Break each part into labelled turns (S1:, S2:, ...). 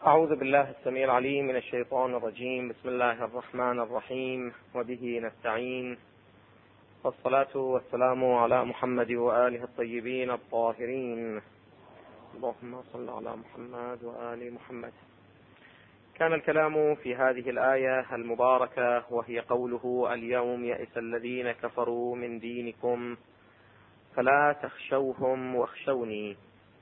S1: أعوذ بالله السميع العليم من الشيطان الرجيم. بسم الله الرحمن الرحيم، وبه نستعين، والصلاة والسلام على محمد وآله الطيبين الطاهرين. اللهم صل على محمد وآل محمد. كان الكلام في هذه الآية المباركة، وهي قوله: اليوم يئس الذين كفروا من دينكم فلا تخشوهم واخشوني.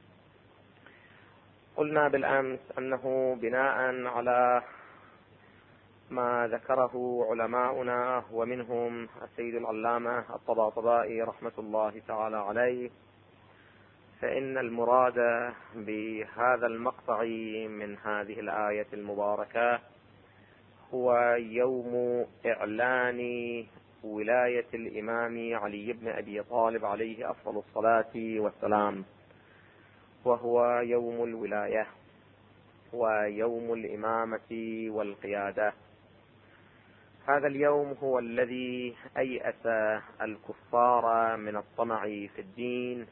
S1: قلنا بالأمس أنه بناء على ما ذكره علماؤنا ومنهم السيد العلامة الطباطبائي رحمة الله تعالى عليه، فإن المراد بهذا المقطع من هذه الآية المباركة هو يوم إعلان ولاية الإمام علي بن أبي طالب عليه أفضل الصلاة والسلام، وهو يوم الولاية ويوم الإمامة والقيادة. هذا اليوم هو الذي أيأس الكفار من الطمع في الدين،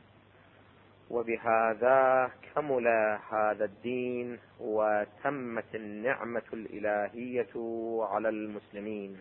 S1: وبهذا كمل هذا الدين وتمت النعمة الإلهية على المسلمين.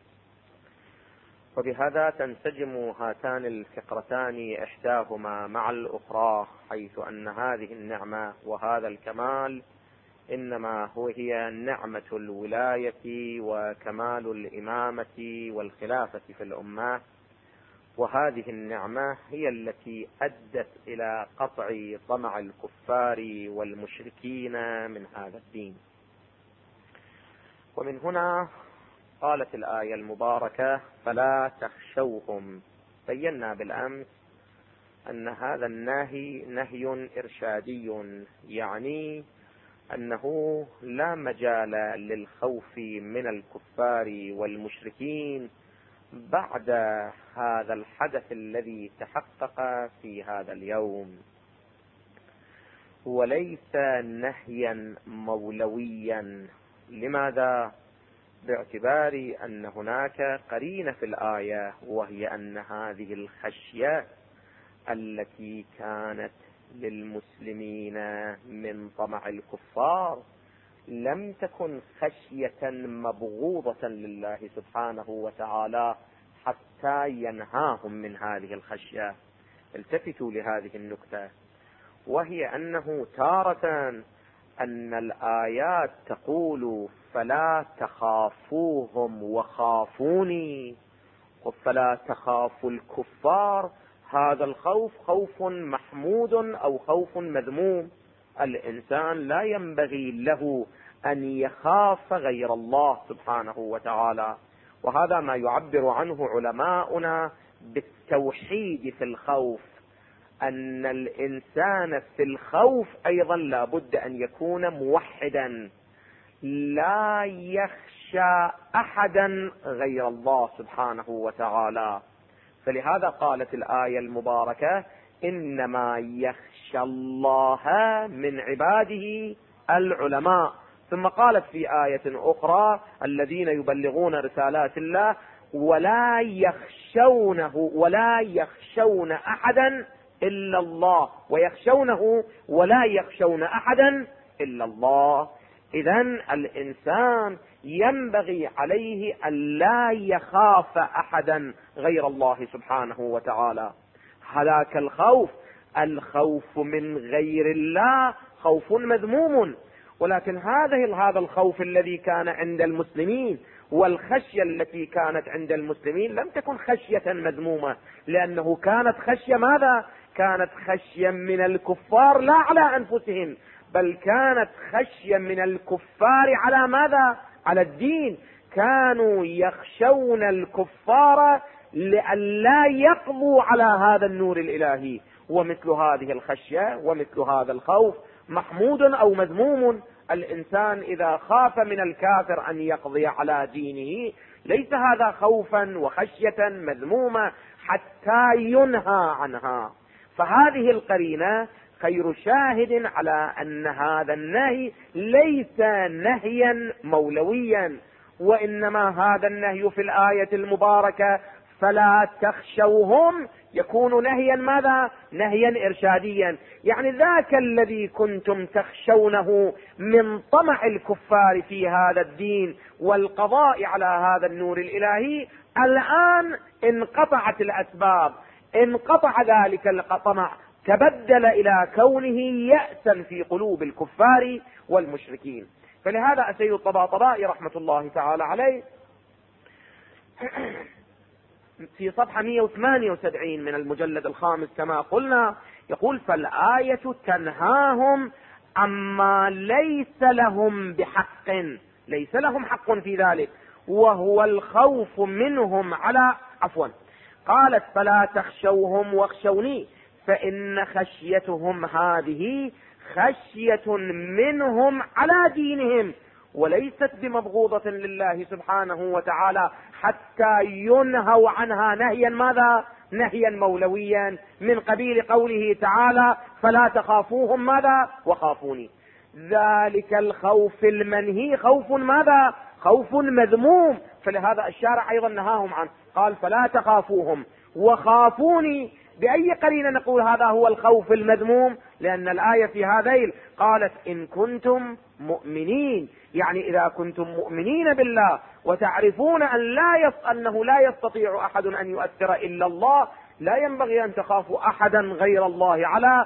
S1: وبهذا تنسجم هاتان الفقرتان إحداهما مع الأخرى، حيث أن هذه النعمة وهذا الكمال إنما هي نعمة الولاية وكمال الإمامة والخلافة في الأمة، وهذه النعمة هي التي أدت إلى قطع طمع الكفار والمشركين من هذا الدين. ومن هنا قالت الآية المباركة: فلا تخشوهم. بينا بالأمس أن هذا النهي نهي إرشادي، يعني أنه لا مجال للخوف من الكفار والمشركين بعد هذا الحدث الذي تحقق في هذا اليوم، وليس نهيا مولويا. لماذا؟ باعتبار أن هناك قرينة في الآية، وهي أن هذه الخشية التي كانت للمسلمين من طمع الكفار لم تكن خشية مبغوضة لله سبحانه وتعالى حتى ينهاهم من هذه الخشية. التفتوا لهذه النكتة، وهي أنه تارة أن الآيات تقول: فلا تخافوهم وخافوني، فلا تخافوا الكفار. هذا الخوف خوف محمود أو خوف مذموم. الإنسان لا ينبغي له أن يخاف غير الله سبحانه وتعالى، وهذا ما يعبر عنه علماؤنا بالتوحيد في الخوف، أن الإنسان في الخوف أيضا لا بد أن يكون موحدا، لا يخشى أحدا غير الله سبحانه وتعالى. فلهذا قالت الآية المباركة: إنما يخشى الله من عباده العلماء. ثم قالت في آية أخرى: الذين يبلغون رسالات الله ولا يخشون أحدا إلا الله، ويخشونه ولا يخشون أحدا إلا الله. إذن الإنسان ينبغي عليه أن لا يخاف أحدا غير الله سبحانه وتعالى. هذاك الخوف من غير الله خوف مذموم، ولكن هذا الخوف الذي كان عند المسلمين والخشية التي كانت عند المسلمين لم تكن خشية مذمومة، لأنه كانت خشية ماذا؟ كانت خشية من الكفار لا على أنفسهم، بل كانت خشية من الكفار على ماذا؟ على الدين. كانوا يخشون الكفار لئلا يقضوا على هذا النور الإلهي. ومثل هذه الخشية ومثل هذا الخوف محمود أو مذموم. الإنسان إذا خاف من الكافر أن يقضي على دينه ليس هذا خوفا وخشية مذمومة حتى ينهى عنها. فهذه القرينة خير شاهد على أن هذا النهي ليس نهيا مولويا، وإنما هذا النهي في الآية المباركة: فلا تخشوهم، يكون نهيا ماذا؟ نهيا إرشاديا. يعني ذاك الذي كنتم تخشونه من طمع الكفار في هذا الدين والقضاء على هذا النور الإلهي، الآن انقطعت الأسباب، انقطع ذلك الطمع، تبدل إلى كونه يأسا في قلوب الكفار والمشركين. فلهذا السيد الطباطبائي رحمة الله تعالى عليه في صفحة 178 من المجلد الخامس كما قلنا يقول: فالآية تنهاهم عما ليس لهم بحق، ليس لهم حق في ذلك، وهو الخوف منهم على قالت: فلا تخشوهم واخشوني، فإن خشيتهم هذه خشية منهم على دينهم، وليست بمبغوضة لله سبحانه وتعالى حتى ينهوا عنها نهيا ماذا؟ نهيا مولويا، من قبيل قوله تعالى: فلا تخافوهم ماذا؟ وخافوني. ذلك الخوف المنهي خوف ماذا؟ خوف مذموم. فلهذا الشارع ايضا نهاهم عنه، قال: فلا تخافوهم وخافوني. بأي قرينة نقول هذا هو الخوف المذموم؟ لأن الآية في هذيل قالت: إن كنتم مؤمنين، يعني إذا كنتم مؤمنين بالله وتعرفون أنه لا يستطيع أحد أن يؤثر إلا الله، لا ينبغي أن تخافوا أحدا غير الله على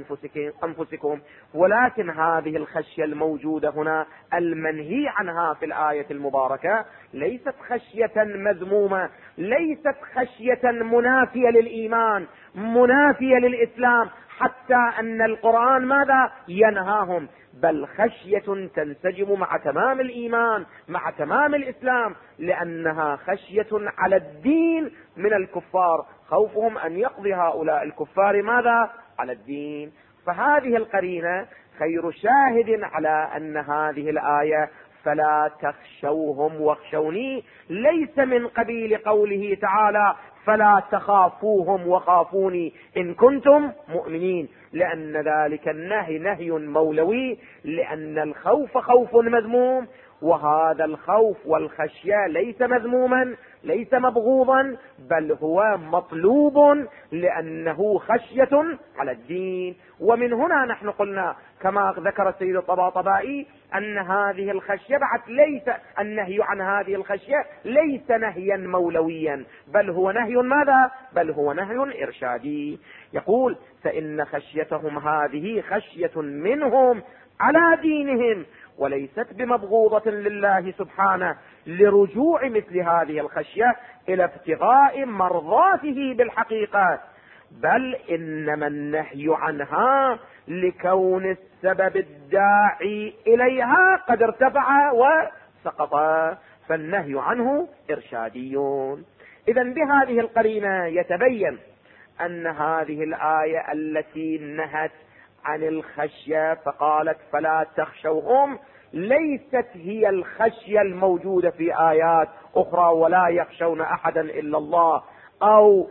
S1: أنفسكم. ولكن هذه الخشية الموجودة هنا المنهي عنها في الآية المباركة ليست خشية مذمومة، ليست خشية منافية للإيمان، منافية للإسلام، حتى أن القرآن ماذا؟ ينهاهم، بل خشية تنسجم مع تمام الإيمان، مع تمام الإسلام، لأنها خشية على الدين من الكفار، خوفهم أن يقضي هؤلاء الكفار ماذا؟ على الدين. فهذه القرينة خير شاهد على أن هذه الآية فلا تخشوهم واخشوني ليس من قبيل قوله تعالى: فلا تخافوهم وخافوني إن كنتم مؤمنين، لأن ذلك النهي نهي مولوي، لأن الخوف خوف مذموم، وهذا الخوف والخشية ليس مذموما، ليس مبغوضا، بل هو مطلوب، لأنه خشية على الدين. ومن هنا نحن قلنا كما ذكر السيد الطباطبائي أن هذه الخشية بعد ليس النهي عن هذه الخشية ليس نهيا مولويا، بل هو نهي ماذا؟ بل هو نهي إرشادي. يقول: فإن خشيتهم هذه خشية منهم على دينهم، وليست بمبغوضة لله سبحانه، لرجوع مثل هذه الخشية إلى ابتغاء مرضاته بالحقيقة، بل إنما النهي عنها لكون السبب الداعي إليها قد ارتفع وسقط، فالنهي عنه إرشادي. إذن بهذه القرينة يتبين أن هذه الآية التي نهت عن الخشية فقالت: فلا تخشوهم، ليست هي الخشية الموجودة في آيات أخرى: ولا يخشون أحدا إلا الله، أو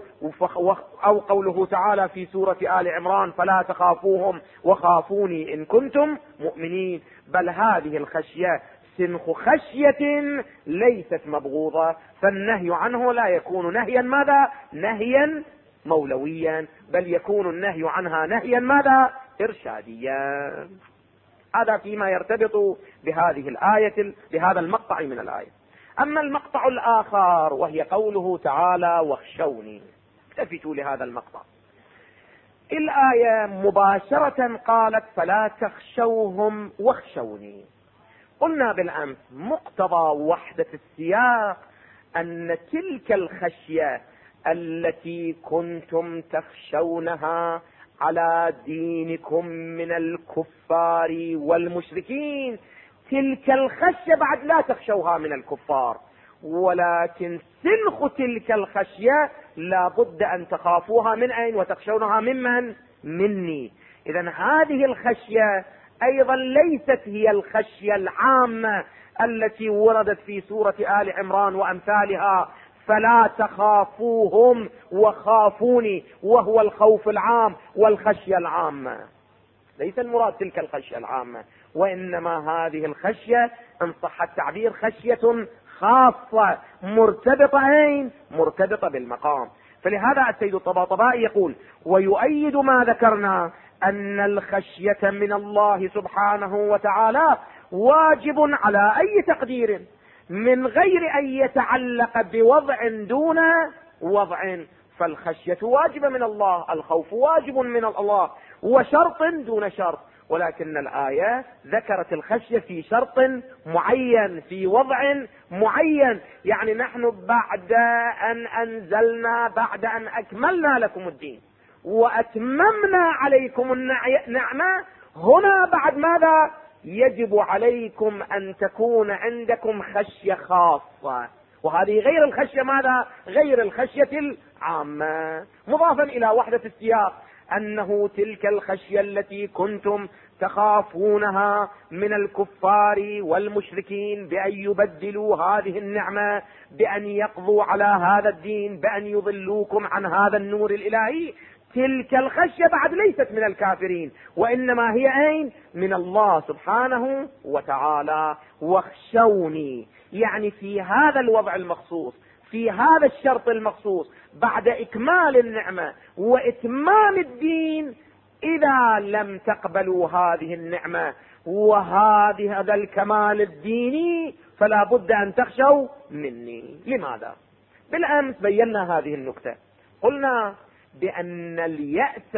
S1: قوله تعالى في سورة آل عمران: فلا تخافوهم وخافوني إن كنتم مؤمنين. بل هذه الخشية سنخ خشية ليست مبغوضة، فالنهي عنه لا يكون نهيا ماذا؟ نهيا مولويا، بل يكون النهي عنها نهيا ماذا؟ إرشاديا. هذا فيما يرتبط بهذه الآية، بهذا المقطع من الآية. أما المقطع الآخر وهي قوله تعالى: واخشوني، التفتوا لهذا المقطع. الآية مباشرة قالت: فلا تخشوهم واخشوني. قلنا بالأمس مقتضى وحدة السياق أن تلك الخشية التي كنتم تخشونها على دينكم من الكفار والمشركين، تلك الخشية بعد لا تخشوها من الكفار، ولكن سنخ تلك الخشية لا بد أن تخافوها من أين وتخشونها ممن؟ مني. إذن هذه الخشية أيضا ليست هي الخشية العامة التي وردت في سورة آل عمران وأمثالها: فلا تخافوهم وخافوني، وهو الخوف العام والخشية العامة. ليس المراد تلك الخشية العامة، وإنما هذه الخشية إن صح التعبير خشية خاصة مرتبطة أين؟ مرتبطة بالمقام. فلهذا السيد الطباطبائي يقول: ويؤيد ما ذكرنا أن الخشية من الله سبحانه وتعالى واجب على أي تقدير من غير أن يتعلق بوضع دون وضع. فالخشية واجبة من الله، الخوف واجب من الله، وشرط دون شرط. ولكن الآية ذكرت الخشية في شرط معين، في وضع معين. يعني نحن بعد أن أنزلنا، بعد أن أكملنا لكم الدين وأتممنا عليكم النعمة، هنا بعد ماذا؟ يجب عليكم أن تكون عندكم خشية خاصة، وهذه غير الخشية ماذا؟ غير الخشية العامة. مضافا إلى وحدة السياق أنه تلك الخشية التي كنتم تخافونها من الكفار والمشركين بأن يبدلوا هذه النعمة، بأن يقضوا على هذا الدين، بأن يضلوكم عن هذا النور الإلهي، تلك الخشية بعد ليست من الكافرين، وإنما هي أين؟ من الله سبحانه وتعالى. واخشوني، يعني في هذا الوضع المخصوص، في هذا الشرط المخصوص، بعد إكمال النعمة وإتمام الدين، إذا لم تقبلوا هذه النعمة هذا الكمال الديني، فلا بد أن تخشوا مني. لماذا؟ بالأمس بينا هذه النكتة، قلنا بأن اليأس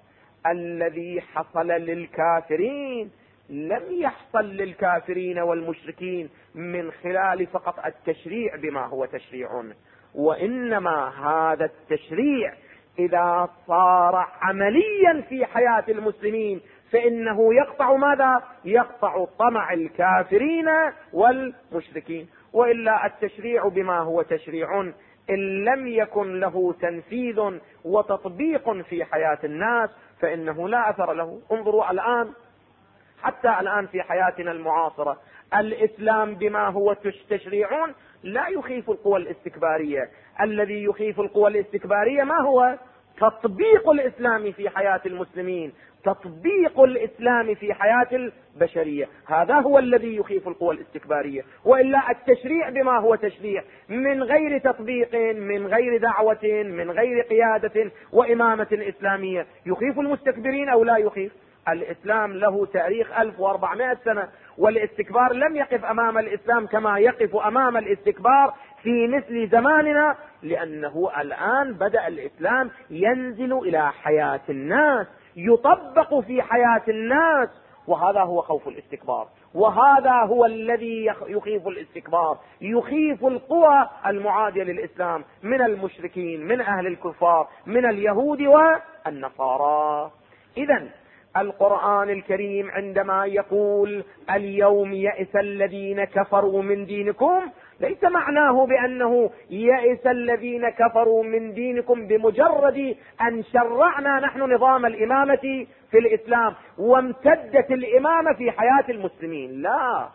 S1: الذي حصل للكافرين لم يحصل للكافرين والمشركين من خلال فقط التشريع بما هو تشريع، وإنما هذا التشريع إذا صار عمليا في حياة المسلمين فإنه يقطع ماذا؟ يقطع طمع الكافرين والمشركين. وإلا التشريع بما هو تشريع إن لم يكن له تنفيذ وتطبيق في حياة الناس فإنه لا أثر له. انظروا الآن، حتى الآن في حياتنا المعاصرة، الإسلام بما هو تشريع لا يخيف القوى الاستكبارية. الذي يخيف القوى الاستكبارية ما هو؟ تطبيق الإسلام في حياة المسلمين، تطبيق الإسلام في حياة البشرية، هذا هو الذي يخيف القوى الاستكبارية. وإلا التشريع بما هو تشريع من غير تطبيق، من غير دعوة، من غير قيادة وإمامة إسلامية، يخيف المستكبرين أو لا يخيف؟ الإسلام له تاريخ 1400 سنة، والاستكبار لم يقف أمام الإسلام كما يقف أمام الاستكبار في مثل زماننا، لأنه الآن بدأ الإسلام ينزل إلى حياة الناس، يطبق في حياة الناس، وهذا هو خوف الاستكبار، وهذا هو الذي يخيف الاستكبار، يخيف القوى المعادية للإسلام من المشركين، من أهل الكفار، من اليهود والنصارى. إذن القرآن الكريم عندما يقول اليوم يئس الذين كفروا من دينكم، ليس معناه بأنه يئس الذين كفروا من دينكم بمجرد أن شرعنا نحن نظام الإمامة في الإسلام وامتدت الإمامة في حياة المسلمين، لا،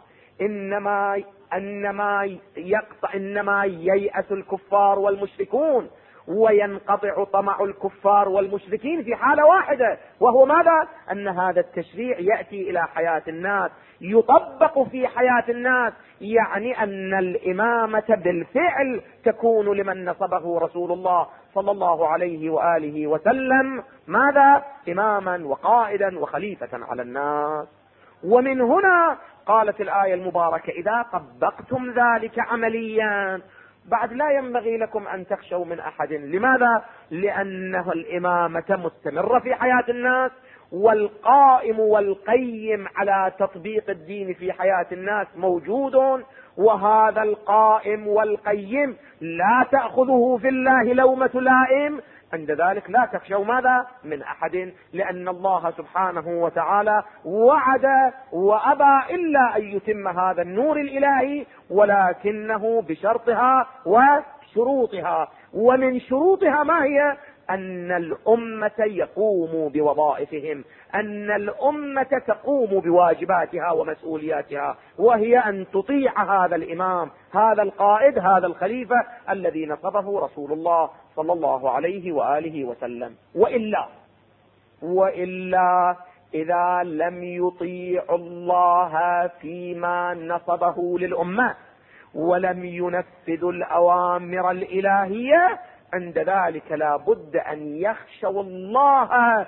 S1: إنما ييأس الكفار والمشركون وينقطع طمع الكفار والمشركين في حالة واحدة، وهو ماذا؟ أن هذا التشريع يأتي إلى حياة الناس، يطبق في حياة الناس، يعني أن الإمامة بالفعل تكون لمن نصبه رسول الله صلى الله عليه وآله وسلم ماذا؟ إماما وقائدا وخليفة على الناس. ومن هنا قالت الآية المباركة: إذا طبقتم ذلك عمليا بعد لا ينبغي لكم أن تخشوا من أحد. لماذا؟ لأنه الإمامة مستمرة في حياة الناس، والقائم والقيم على تطبيق الدين في حياة الناس موجود، وهذا القائم والقيم لا تأخذه في الله لومة لائم، عند ذلك لا تخشوا ماذا؟ من أحد، لأن الله سبحانه وتعالى وعد وأبى إلا أن يتم هذا النور الإلهي، ولكنه بشرطها وشروطها. ومن شروطها ما هي؟ أن الأمة يقوموا بوظائفهم، أن الأمة تقوم بواجباتها ومسؤولياتها، وهي أن تطيع هذا الإمام، هذا القائد، هذا الخليفة الذي نصبه رسول الله صلى الله عليه وآله وسلم. وإلا إذا لم يطيع الله فيما نصبه للأمة ولم ينفذ الأوامر الإلهية عند ذلك لا بد أن يخشوا الله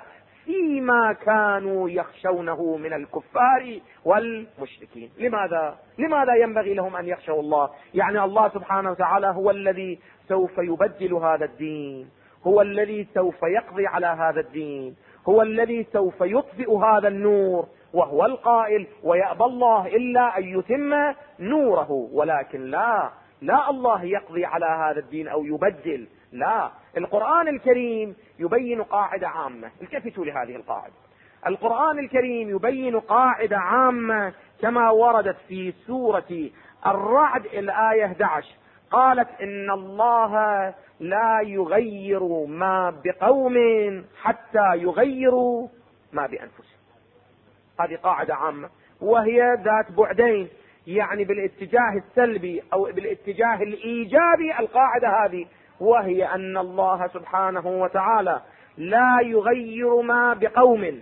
S1: فيما كانوا يخشونه من الكفار والمشركين. لماذا ينبغي لهم أن يخشوا الله؟ يعني الله سبحانه وتعالى هو الذي سوف يبدل هذا الدين، هو الذي سوف يقضي على هذا الدين، هو الذي سوف يطفئ هذا النور، وهو القائل ويأبى الله إلا أن يتم نوره. ولكن لا الله يقضي على هذا الدين أو يبدل، لا. القرآن الكريم يبين قاعدة عامة، التفتوا لهذه القاعدة. القرآن الكريم يبين قاعدة عامة كما وردت في سورة الرعد الآية 11، قالت إن الله لا يغير ما بقوم حتى يغيروا ما بأنفسهم. هذه قاعدة عامة وهي ذات بعدين، يعني بالاتجاه السلبي أو بالاتجاه الإيجابي القاعدة هذه، وهي أن الله سبحانه وتعالى لا يغير ما بقوم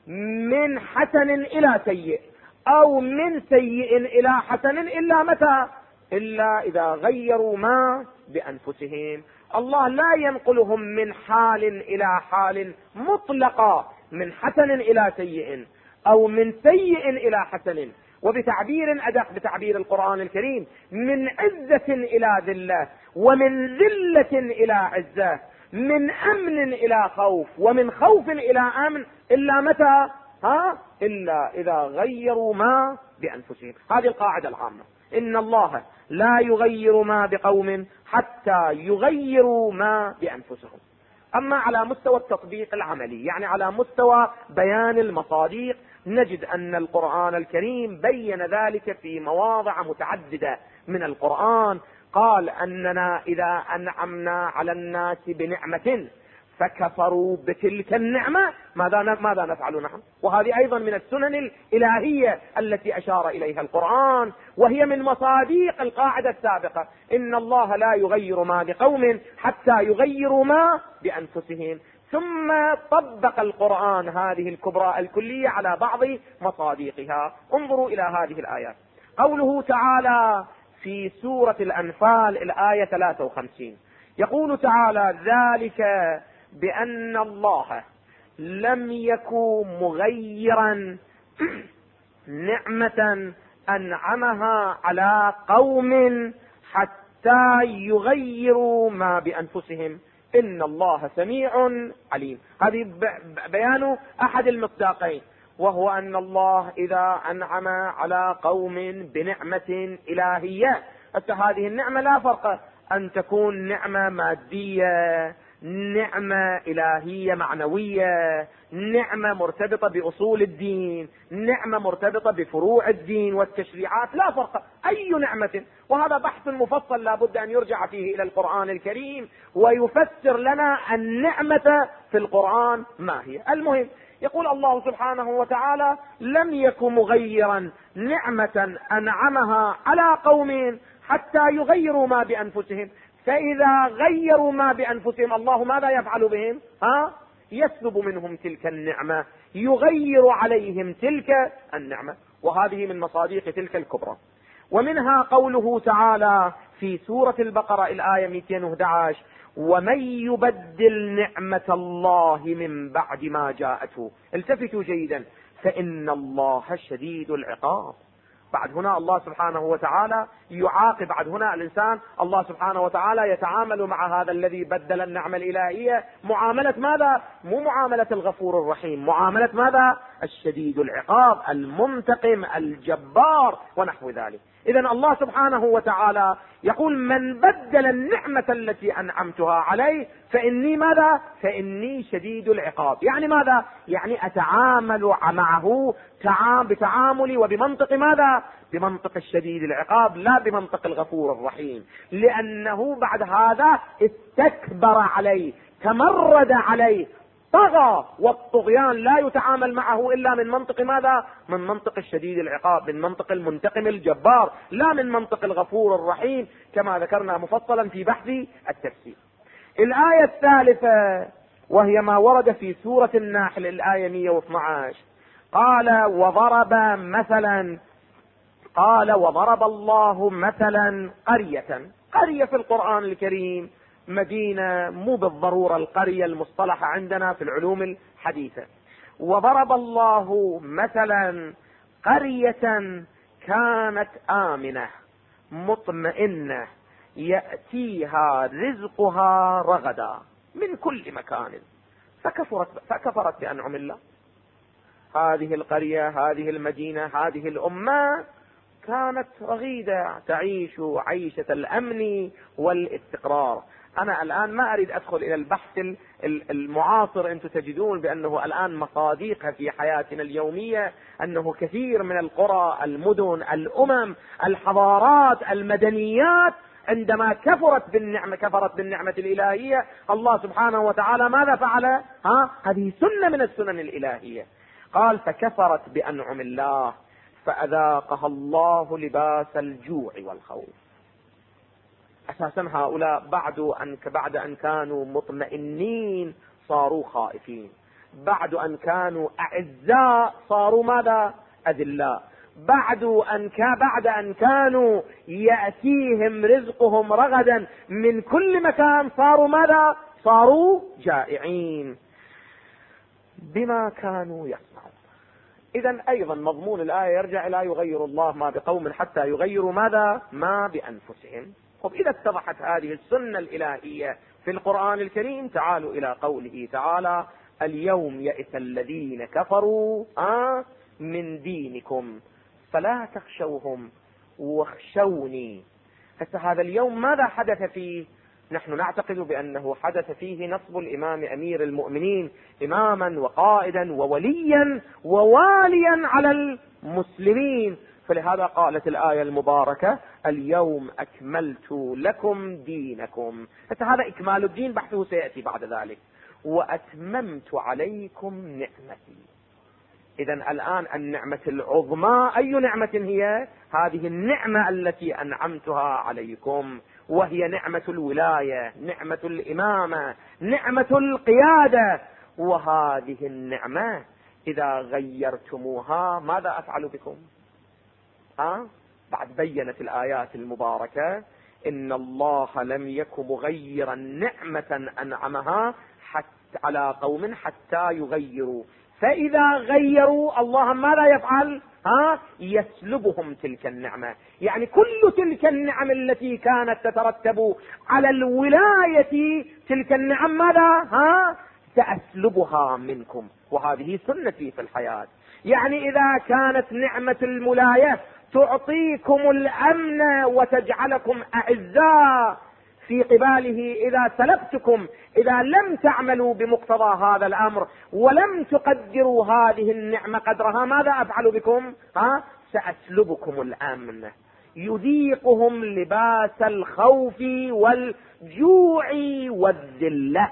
S1: من حسن إلى سيء أو من سيء إلى حسن إلا متى؟ إلا إذا غيروا ما بأنفسهم. الله لا ينقلهم من حال إلى حال مطلقة، من حسن إلى سيء أو من سيء إلى حسن، وبتعبير أدق بتعبير القرآن الكريم، من عزة إلى ذلة، ومن ذلة إلى عزة، من أمن إلى خوف، ومن خوف إلى أمن، إلا متى؟ إلا إذا غيروا ما بأنفسهم. هذه القاعدة العامة، إن الله لا يغير ما بقوم حتى يغيروا ما بأنفسهم. أما على مستوى التطبيق العملي، يعني على مستوى بيان المصادق، نجد أن القرآن الكريم بين ذلك في مواضع متعددة من القرآن. قال أننا إذا أنعمنا على الناس بنعمة فكفروا بتلك النعمة ماذا نفعل نحن؟ وهذه أيضا من السنن الإلهية التي أشار إليها القرآن، وهي من مصادق القاعدة السابقة، إن الله لا يغير ما بقوم حتى يغيروا ما بأنفسهم. ثم طبق القرآن هذه الكبرى الكلية على بعض مصادقها. انظروا إلى هذه الآيات. قوله تعالى في سورة الأنفال الآية 53، يقول تعالى: ذلك بأن الله لم يكن مغيرا نعمة أنعمها على قوم حتى يغيروا ما بأنفسهم إن الله سميع عليم. هذه بيان أحد المصداقين، وهو أن الله إذا أنعم على قوم بنعمة إلهية، هذه النعمة لا فرق أن تكون نعمة مادية، نعمة إلهية معنوية، نعمة مرتبطة بأصول الدين، نعمة مرتبطة بفروع الدين والتشريعات، لا فرق، أي نعمة. وهذا بحث مفصل لا بد أن يرجع فيه إلى القرآن الكريم ويفسر لنا النعمة في القرآن ما هي. المهم، يقول الله سبحانه وتعالى: لم يكن مغيرا نعمة أنعمها على قوم حتى يغيروا ما بأنفسهم. فإذا غيروا ما بأنفسهم الله ماذا يفعل بهم؟ يسلب منهم تلك النعمة، يغير عليهم تلك النعمة. وهذه من مصادق تلك الكبرى. ومنها قوله تعالى في سورة البقرة الآية 211: ومن يبدل نعمة الله من بعد ما جاءته. التفتوا جيدا، فإن الله شديد العقاب. بعد هنا الله سبحانه وتعالى يعاقب، بعد هنا الإنسان الله سبحانه وتعالى يتعامل مع هذا الذي بدل النعمة الإلهية معاملة ماذا؟ مو معاملة الغفور الرحيم، معاملة ماذا؟ الشديد العقاب، المنتقم، الجبار، ونحو ذلك. إذن الله سبحانه وتعالى يقول: من بدل النعمة التي أنعمتها عليه فإني ماذا؟ فإني شديد العقاب. يعني ماذا؟ يعني أتعامل معه بتعاملي وبمنطق ماذا؟ بمنطق الشديد العقاب، لا بمنطق الغفور الرحيم، لأنه بعد هذا استكبر عليه، تمرد عليه، طغى. والطغيان لا يتعامل معه إلا من منطق ماذا؟ من منطق الشديد العقاب، من منطق المنتقم الجبار، لا من منطق الغفور الرحيم، كما ذكرنا مفصلا في بحث التفسير. الآية الثالثة وهي ما ورد في سورة النحل الآية 112: قال وضرب الله مثلا قرية في القرآن الكريم مدينة، مو بالضرورة القرية المصطلحة عندنا في العلوم الحديثة. وضرب الله مثلا قرية كانت آمنة مطمئنة يأتيها رزقها رغدا من كل مكان فكفرت بأنعم الله. هذه القرية، هذه المدينة، هذه الأمة كانت رغيدة تعيش عيشة الأمن والاستقرار. أنا الآن ما أريد أدخل إلى البحث المعاصر. أنتم تجدون بأنه الآن مصادقها في حياتنا اليومية أنه كثير من القرى، المدن، الأمم، الحضارات، المدنيات عندما كفرت بالنعمة الإلهية، الله سبحانه وتعالى ماذا فعل؟ هذه سنة من السنن الإلهية. قال فكفرت بأنعم الله فأذاقها الله لباس الجوع والخوف. أساسا هؤلاء بعد أن كانوا مطمئنين صاروا خائفين، بعد أن كانوا أعزاء صاروا ماذا؟ أذلاء، بعد أن كانوا يأتيهم رزقهم رغدا من كل مكان صاروا ماذا؟ صاروا جائعين بما كانوا يصنعون. إذن أيضا مضمون الآية يرجع إلى يغير الله ما بقوم حتى يغيروا ماذا؟ ما بأنفسهم. طب إذا اتضحت هذه السنة الإلهية في القرآن الكريم، تعالوا إلى قوله تعالى اليوم يئس الذين كفروا من دينكم فلا تخشوهم واخشوني. هذا اليوم ماذا حدث فيه؟ نحن نعتقد بأنه حدث فيه نصب الإمام أمير المؤمنين إماما وقائدا ووليا وواليا على المسلمين. فلهذا قالت الآية المباركة اليوم أكملت لكم دينكم. هذا إكمال الدين بحثه سيأتي بعد ذلك. وأتممت عليكم نعمتي. إذن الآن النعمة العظمى أي نعمة هي؟ هذه النعمة التي أنعمتها عليكم، وهي نعمة الولاية، نعمة الإمامة، نعمة القيادة. وهذه النعمة إذا غيرتموها ماذا أفعل بكم؟ بعد بينت الآيات المباركة إن الله لم يكن مغيرا نعمة أنعمها حتى على قوم حتى يغيروا، فإذا غيروا الله ماذا يفعل؟ يسلبهم تلك النعمة. يعني كل تلك النعم التي كانت تترتب على الولاية، تلك النعم ماذا؟ سأسلبها منكم. وهذه سنتي في الحياة. يعني إذا كانت نعمة الولاية تعطيكم الأمن وتجعلكم أعزاء في قباله، إذا سلبتكم، إذا لم تعملوا بمقتضى هذا الأمر ولم تقدروا هذه النعمة قدرها، ماذا أفعل بكم؟ سأسلبكم الأمن. يذيقهم لباس الخوف والجوع والذلة.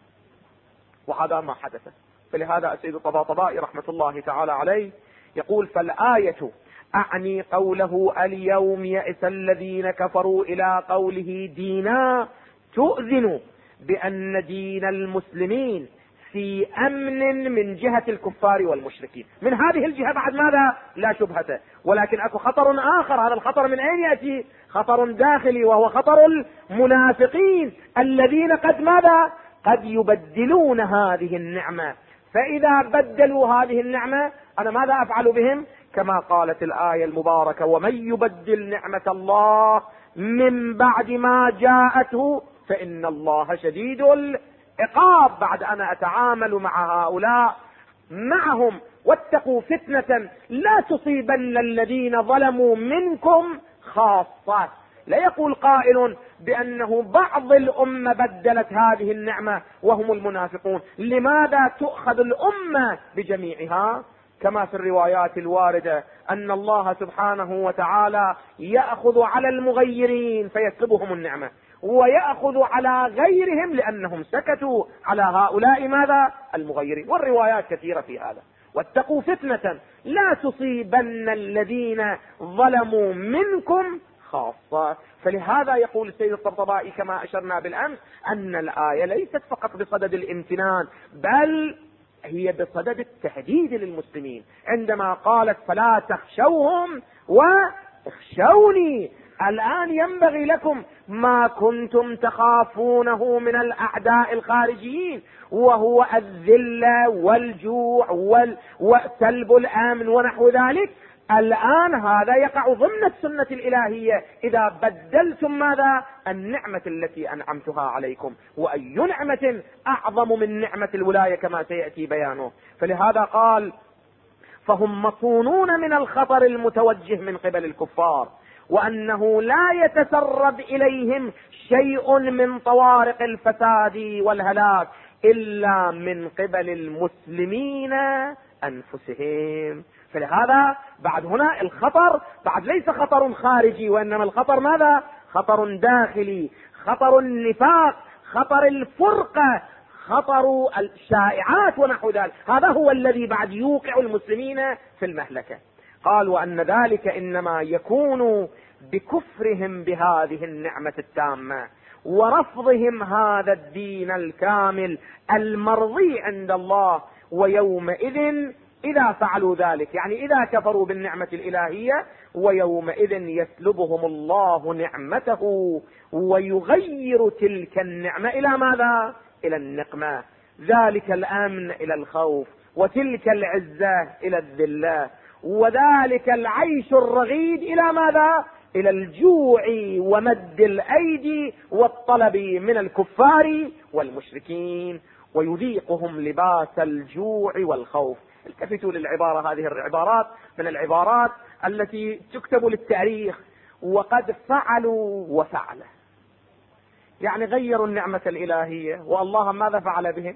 S1: وهذا ما حدث. فلهذا السيد الطباطبائي رحمة الله تعالى عليه يقول فالآية أعني قوله اليوم يئس الذين كفروا إلى قوله دينا تؤذن بأن دين المسلمين في أمن من جهة الكفار والمشركين. من هذه الجهة بعد ماذا؟ لا شبهة. ولكن أكو خطر آخر. هذا الخطر من أين يأتي؟ خطر داخلي، وهو خطر المنافقين الذين قد ماذا؟ قد يبدلون هذه النعمة. فإذا بدلوا هذه النعمة أنا ماذا أفعل بهم؟ كما قالت الآية المباركة ومن يبدل نعمة الله من بعد ما جاءته فإن الله شديد العقاب. بعد أنا أتعامل مع هؤلاء معهم واتقوا فتنة لا تصيبن الذين ظلموا منكم خاصة. لا يقول قائل بأنه بعض الأمة بدلت هذه النعمة وهم المنافقون. لماذا تؤخذ الأمة بجميعها؟ كما في الروايات الواردة أن الله سبحانه وتعالى يأخذ على المغيرين فيسلبهم النعمة، ويأخذ على غيرهم لأنهم سكتوا على هؤلاء ماذا؟ المغيرين. والروايات كثيرة في هذا. واتقوا فتنة لا تصيبن الذين ظلموا منكم خاصة. فلهذا يقول السيد الطبطبائي كما أشرنا بالأمس أن الآية ليست فقط بصدد الامتنان، بل هي بصدد التهديد للمسلمين. عندما قالت فلا تخشوهم واخشوني، الآن ينبغي لكم ما كنتم تخافونه من الأعداء الخارجيين، وهو الذلة والجوع وسلب الأمن ونحو ذلك. الآن هذا يقع ضمن السنة الإلهية إذا بدلتم ماذا؟ النعمة التي أنعمتها عليكم. وأي نعمة أعظم من نعمة الولاية كما سيأتي بيانه. فلهذا قال فهم مصونون من الخطر المتوجه من قبل الكفار، وأنه لا يتسرب إليهم شيء من طوارق الفساد والهلاك إلا من قبل المسلمين أنفسهم. فلهذا بعد هنا الخطر بعد ليس خطر خارجي، وإنما الخطر ماذا؟ خطر داخلي، خطر النفاق، خطر الفرقة، خطر الشائعات ونحو ذلك. هذا هو الذي بعد يوقع المسلمين في المهلكة. قال وأن ذلك إنما يكون بكفرهم بهذه النعمة التامة ورفضهم هذا الدين الكامل المرضي عند الله. ويومئذ إذا فعلوا ذلك، يعني إذا كفروا بالنعمة الإلهية، ويومئذ يسلبهم الله نعمته ويغير تلك النعمة إلى ماذا؟ إلى النقمة. ذلك الأمن إلى الخوف، وتلك العزة إلى الذلة، وذلك العيش الرغيد إلى ماذا؟ إلى الجوع ومد الأيدي والطلب من الكفار والمشركين. ويذيقهم لباس الجوع والخوف. التفتوا للعبارة، هذه العبارات من العبارات التي تكتب للتاريخ. وقد فعلوا وفعل، يعني غيروا النعمة الإلهية، والله ماذا فعل بهم؟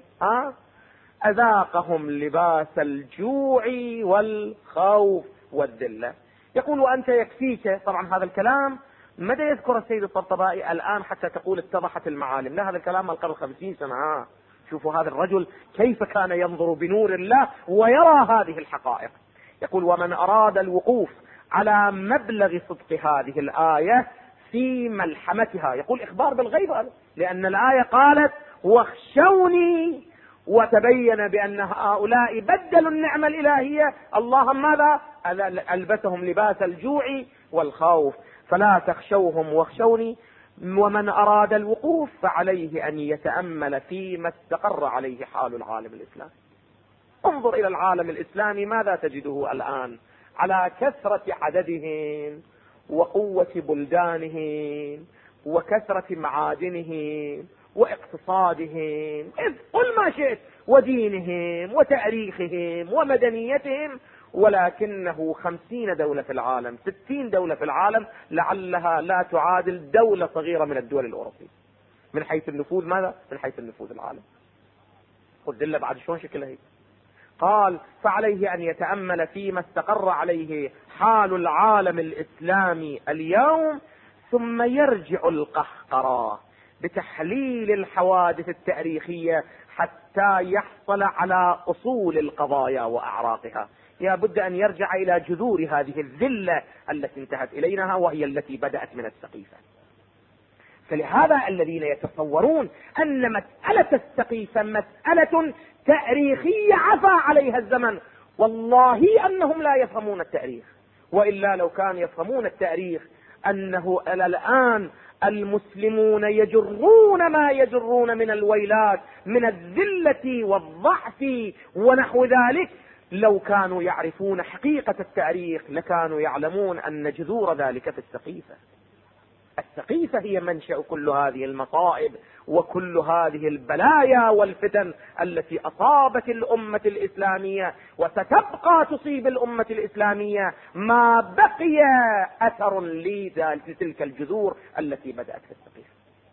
S1: أذاقهم لباس الجوع والخوف والذلة. يقول وأنت يكفيك، طبعا هذا الكلام ماذا يذكر السيد الطبطبائي الآن حتى تقول اتضحت المعالم؟ لا، هذا الكلام من قبل 50 سنة. شوفوا هذا الرجل كيف كان ينظر بنور الله ويرى هذه الحقائق. يقول ومن أراد الوقوف على مبلغ صدق هذه الآية في ملحمتها، يقول إخبار بالغيب، لأن الآية قالت واخشوني، وتبين بأن هؤلاء بدلوا النعمة الإلهية، الله ماذا؟ ألبسهم لباس الجوع والخوف. فلا تخشوهم واخشوني. ومن أراد الوقوف فعليه أن يتأمل فيما استقر عليه حال العالم الإسلامي. انظر إلى العالم الإسلامي ماذا تجده الآن على كثرة عددهم وقوة بلدانهم وكثرة معادنهم واقتصادهم، قل ما شئت، ودينهم وتاريخهم ومدنيتهم، ولكنه 50 دولة في العالم، 60 دولة في العالم، لعلها لا تعادل دولة صغيرة من الدول الأوروبية من حيث النفوذ. ماذا؟ من حيث النفوذ العالم. قلت له بعد شلون شكلها هي. قال فعليه أن يتأمل فيما استقر عليه حال العالم الإسلامي اليوم، ثم يرجع القهقرة بتحليل الحوادث التاريخية حتى يحصل على أصول القضايا وأعراقها. لا بد أن يرجع إلى جذور هذه الذلة التي انتهت إلينا، وهي التي بدأت من السقيفة. فلهذا الذين يتصورون أن مسألة السقيفة مسألة تاريخية عفى عليها الزمن، والله أنهم لا يفهمون التاريخ. وإلا لو كان يفهمون التاريخ أنه الآن المسلمون يجرون ما يجرون من الويلات من الذلة والضعف ونحو ذلك، لو كانوا يعرفون حقيقة التاريخ لكانوا يعلمون أن جذور ذلك في السقيفة. السقيفة هي منشأ كل هذه المصائب وكل هذه البلايا والفتن التي أصابت الأمة الإسلامية وستبقى تصيب الأمة الإسلامية ما بقي أثر لتلك الجذور التي بدأت في السقيفة.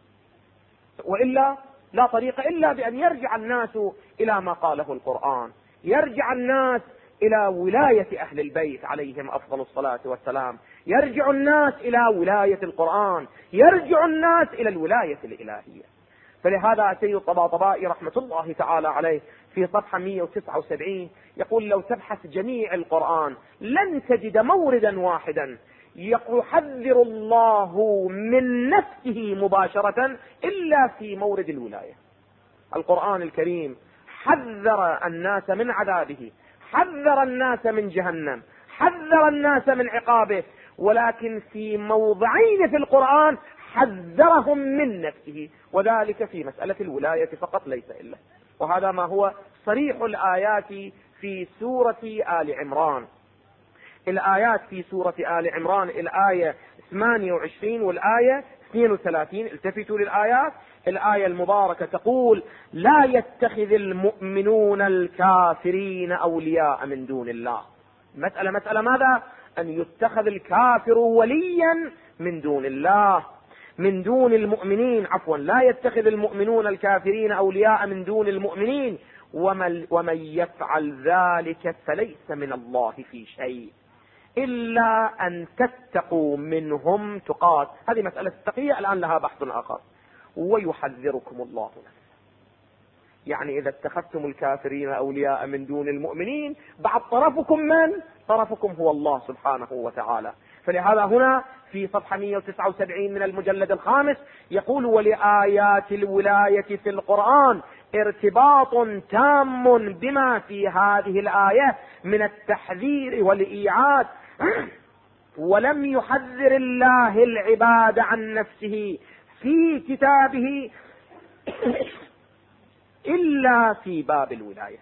S1: وإلا لا طريق إلا بأن يرجع الناس إلى ما قاله القرآن، يرجع الناس إلى ولاية أهل البيت عليهم أفضل الصلاة والسلام، يرجع الناس إلى ولاية القرآن، يرجع الناس إلى الولاية الإلهية. فلهذا سيد الطباطبائي رحمة الله تعالى عليه في صفحة 179 يقول لو تبحث جميع القرآن لن تجد موردا واحدا يحذر الله من نفسه مباشرة إلا في مورد الولاية. القرآن الكريم حذر الناس من عذابه، حذر الناس من جهنم، حذر الناس من عقابه، ولكن في موضعين في القرآن حذرهم من نفسه، وذلك في مسألة الولاية فقط ليس إلا. وهذا ما هو صريح الآيات في سورة آل عمران. الآيات في سورة آل عمران الآية 28 والآية 32، التفتوا للآيات. الآية المباركة تقول: لا يتخذ المؤمنون الكافرين أولياء من دون الله. مسألة ماذا؟ أن يتخذ الكافر وليا من دون الله، من دون المؤمنين، عفوا، لا يتخذ المؤمنون الكافرين أولياء من دون المؤمنين ومن يفعل ذلك فليس من الله في شيء إلا أن تتقوا منهم تقات. هذه مسألة التقية الآن لها بحث آخر. ويحذركم الله نفسه، يعني إذا اتخذتم الكافرين أولياء من دون المؤمنين، بعد طرفكم من؟ طرفكم هو الله سبحانه وتعالى. فلهذا هنا في صفحة 179 من المجلد الخامس يقول: ولآيات الولاية في القرآن ارتباط تام بما في هذه الآية من التحذير والإيعاد، ولم يحذر الله العباد عن نفسه في كتابه إلا في باب الولاية،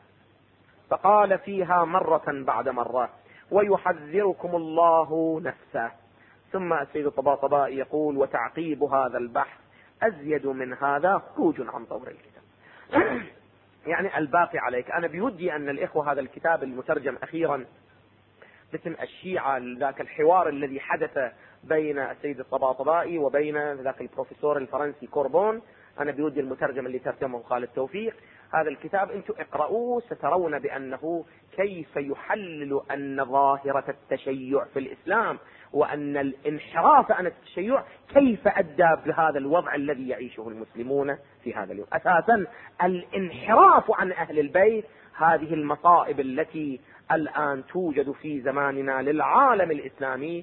S1: فقال فيها مرة بعد مرة: ويحذركم الله نفسه. ثم السيد الطباطبائي يقول: وتعقيب هذا البحث أزيد من هذا خروج عن طور الكتاب. يعني الباقي عليك. أنا بودي أن الإخوة هذا الكتاب المترجم أخيرا باسم الشيعة، ذاك الحوار الذي حدث بين السيد الطباطبائي وبين ذاك البروفيسور الفرنسي كوربون، أنا بودي المترجم اللي ترجمه خالد توفيق. هذا الكتاب أنتم اقرأوه، سترون بأنه كيف يحلل أن ظاهرة التشيع في الإسلام وأن الانحراف عن التشيع كيف أدى بهذا الوضع الذي يعيشه المسلمون في هذا اليوم. أساسا الانحراف عن أهل البيت، هذه المصائب التي الآن توجد في زماننا للعالم الإسلامي،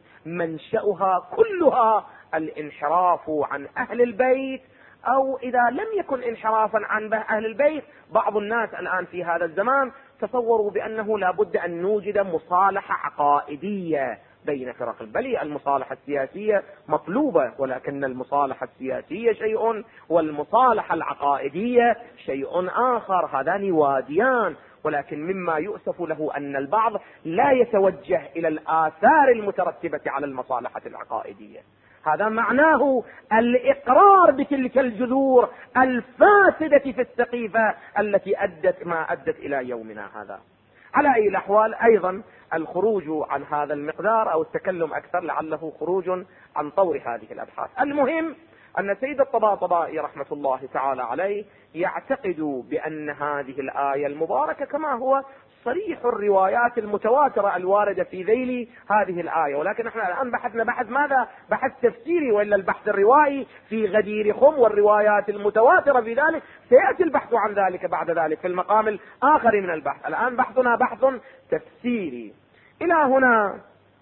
S1: منشأها كلها الانحراف عن أهل البيت، أو إذا لم يكن انحرافا عن أهل البيت، بعض الناس الآن في هذا الزمان تصوروا بأنه لا بد أن نوجد مصالحة عقائدية بين فرق. بل المصالحة السياسية مطلوبة، ولكن المصالحة السياسية شيء والمصالحة العقائدية شيء آخر، هذان واديان. ولكن مما يؤسف له أن البعض لا يتوجه إلى الآثار المترتبة على المصالحة العقائدية. هذا معناه الإقرار بتلك الجذور الفاسدة في السقيفة التي أدت ما أدت إلى يومنا هذا. على أي الأحوال أيضا الخروج عن هذا المقدار أو التكلم أكثر لعله خروج عن طور هذه الأبحاث. المهم أن سيد الطباطبائي رحمة الله تعالى عليه يعتقد بأن هذه الآية المباركة كما هو صريح الروايات المتواترة الواردة في ذيل هذه الآية. ولكن احنا الآن بحثنا بحث ماذا؟ بحث تفسيري، وإلا البحث الروائي في غدير خم والروايات المتواترة في ذلك سيأتي البحث عن ذلك بعد ذلك في المقام الآخر من البحث. الآن بحثنا بحث تفسيري. إلى هنا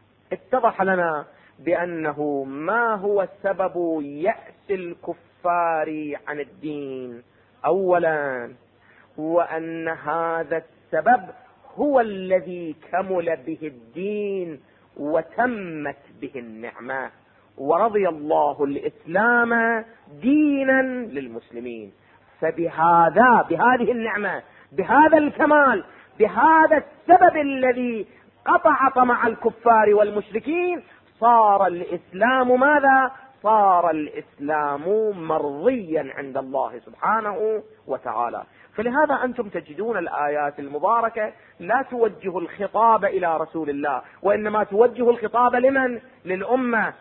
S1: اتضح لنا بأنه ما هو سبب يأس الكفار عن الدين أولا، وأن هذا السبب هو الذي كمل به الدين وتمت به النعمة، ورضي الله الإسلام دينا للمسلمين. بهذه النعمة، بهذا الكمال، بهذا السبب الذي قطع طمع الكفار والمشركين، صار الإسلام ماذا؟ صار الإسلام مرضيا عند الله سبحانه وتعالى. فلهذا أنتم تجدون الآيات المباركة لا توجه الخطاب إلى رسول الله، وإنما توجه الخطاب لمن؟ للأمة.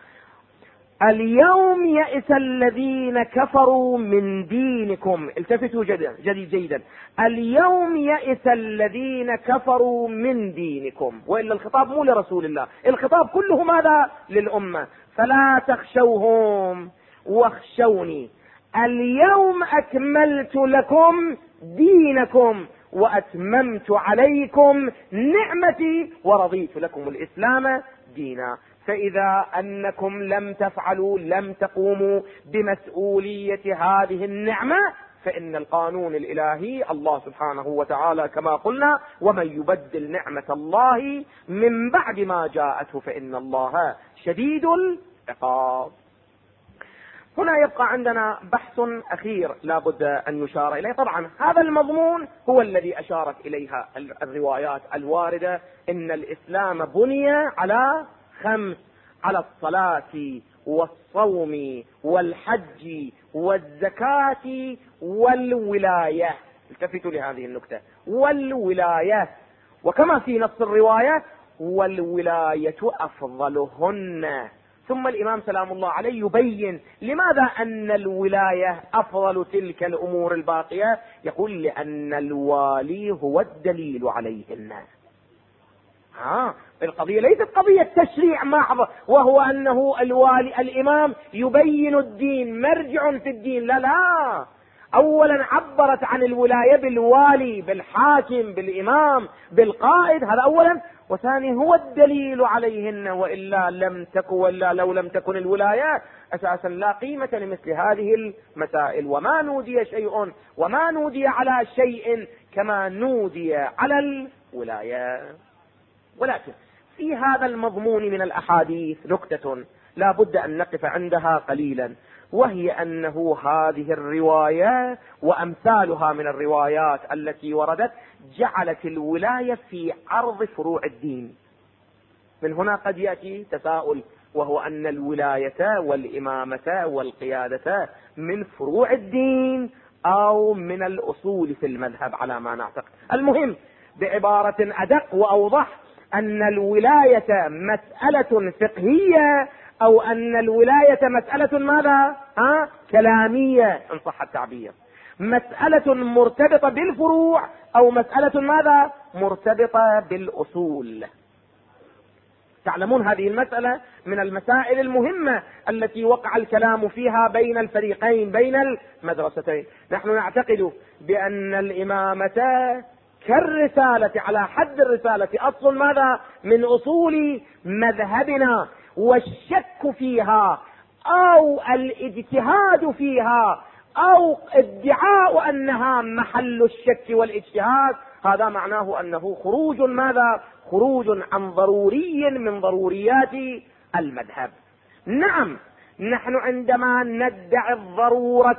S1: اليوم يئس الذين كفروا من دينكم. التفتوا جيدا. اليوم يئس الذين كفروا من دينكم، وإلا الخطاب مو لرسول الله، الخطاب كله ماذا؟ للأمة. فلا تخشوهم واخشوني اليوم أكملت لكم دينكم وأتممت عليكم نعمتي ورضيت لكم الإسلام دينا. فإذا أنكم لم تفعلوا، لم تقوموا بمسؤولية هذه النعمة، فإن القانون الإلهي الله سبحانه وتعالى كما قلنا: ومن يبدل نعمة الله من بعد ما جاءته فإن الله شديد العقاب. هنا يبقى عندنا بحث أخير لا بد أن يشار إليه. طبعا هذا المضمون هو الذي أشارت إليها الروايات الواردة: إن الإسلام بني على 5: على الصلاة والصوم والحج والزكاة والولاية. التفتوا لهذه النكتة: والولاية. وكما في نص الرواية: والولاية أفضلهن. ثم الإمام سلام الله عليه يبين لماذا أن الولاية أفضل تلك الأمور الباقية. يقول: لأن الوالي هو الدليل عليهن. القضية ليست قضية تشريع محض، وهو أنه الوالي الإمام يبين الدين، مرجع في الدين. لا لا، أولا عبرت عن الولاية بالوالي، بالحاكم، بالإمام، بالقائد، هذا أولا. وثاني هو الدليل عليهن، وإلا لو لم تكن الولاية أساسا لا قيمة لمثل هذه المسائل. وما نودي شيء وما نودي على شيء كما نودي على الولاية. ولكن في هذا المضمون من الأحاديث نكتة لا بد أن نقف عندها قليلا، وهي أنه هذه الرواية وأمثالها من الروايات التي وردت جعلت الولاية في عرض فروع الدين. من هنا قد يأتي تساؤل، وهو أن الولاية والإمامة والقيادة من فروع الدين أو من الأصول في المذهب على ما نعتقد. المهم بعبارة أدق وأوضح أن الولاية مسألة فقهية، أو أن الولاية مسألة ماذا؟ كلامية إن صح التعبير. مسألة مرتبطة بالفروع، أو مسألة ماذا؟ مرتبطة بالأصول. تعلمون هذه المسألة من المسائل المهمة التي وقع الكلام فيها بين الفريقين، بين المدرستين. نحن نعتقد بأن الإمامة كالرسالة، على حد الرسالة، أصل ماذا؟ من أصول مذهبنا، والشك فيها أو الاجتهاد فيها أو ادعاء أنها محل الشك والاجتهاد، هذا معناه أنه خروج ماذا؟ خروج عن ضروري من ضروريات المذهب. نعم، نحن عندما ندعي الضرورة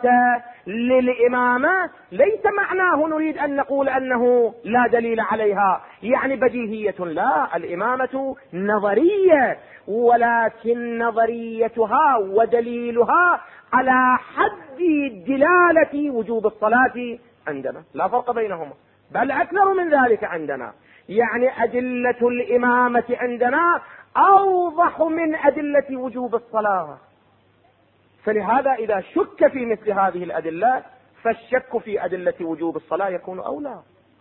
S1: للإمامة ليس معناه نريد أن نقول أنه لا دليل عليها، يعني بديهية. لا، الإمامة نظرية، ولكن نظريتها ودليلها على حد دلالة وجوب الصلاة عندنا، لا فرق بينهما، بل أكثر من ذلك عندنا. يعني أدلة الإمامة عندنا أوضح من أدلة وجوب الصلاة. فلهذا إذا شك في مثل هذه الأدلة فالشك في أدلة وجوب الصلاة يكون أولى.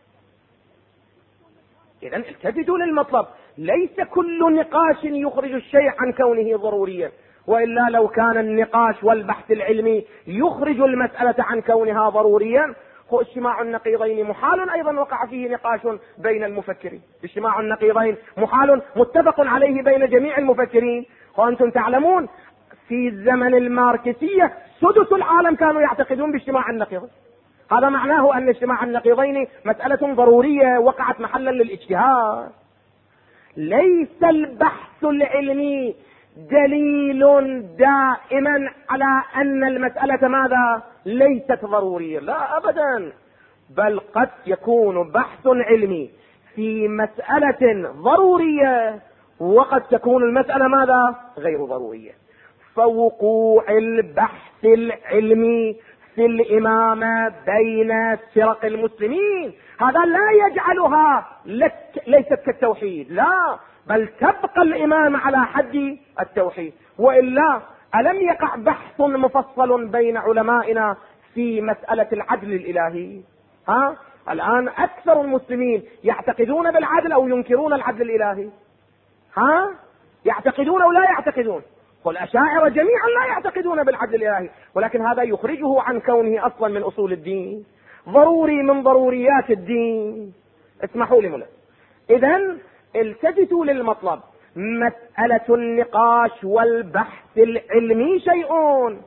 S1: إذن التفتوا للمطلب، ليس كل نقاش يخرج الشيء عن كونه ضروريا، وإلا لو كان النقاش والبحث العلمي يخرج المسألة عن كونها ضروريا، اجتماع النقيضين محال أيضا وقع فيه نقاش بين المفكرين. اجتماع النقيضين محال متفق عليه بين جميع المفكرين. وأنتم تعلمون في الزمن الماركسية سدس العالم كانوا يعتقدون باجتماع النقيضين. هذا معناه أن اجتماع النقيضين مسألة ضرورية وقعت محلا للاجتهاد. ليس البحث العلمي دليل دائما على أن المسألة ماذا؟ ليست ضرورية، لا أبدا، بل قد يكون بحث علمي في مسألة ضرورية وقد تكون المسألة ماذا؟ غير ضرورية. فوقوع البحث العلمي في الإمامة بين فرق المسلمين هذا لا يجعلها ليست كالتوحيد، لا، بل تبقى الإمامة على حد التوحيد. وإلا ألم يقع بحث مفصل بين علمائنا في مسألة العدل الإلهي؟ الآن أكثر المسلمين يعتقدون بالعدل أو ينكرون العدل الإلهي؟ يعتقدون أو لا يعتقدون؟ والأشاعرة جميعا لا يعتقدون بالعدل الإلهي، ولكن هذا يخرجه عن كونه أصلا من أصول الدين، ضروري من ضروريات الدين. اسمحوا لي ملا. إذن التفتوا للمطلب، مسألة النقاش والبحث العلمي شيء،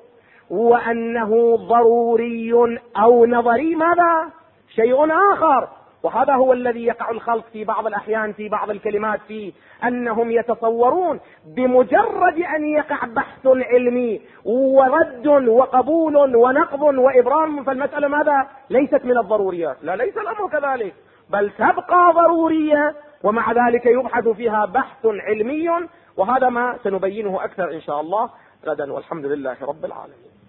S1: وأنه ضروري أو نظري ماذا؟ شيء آخر. وهذا هو الذي يقع الخلط في بعض الأحيان في بعض الكلمات، في أنهم يتصورون بمجرد أن يقع بحث علمي ورد وقبول ونقض وإبرام فالمسألة ماذا؟ ليست من الضروريات. لا، ليس الأمر كذلك، بل تبقى ضرورية ومع ذلك يبحث فيها بحث علمي، وهذا ما سنبينه أكثر إن شاء الله غدا، والحمد لله رب العالمين.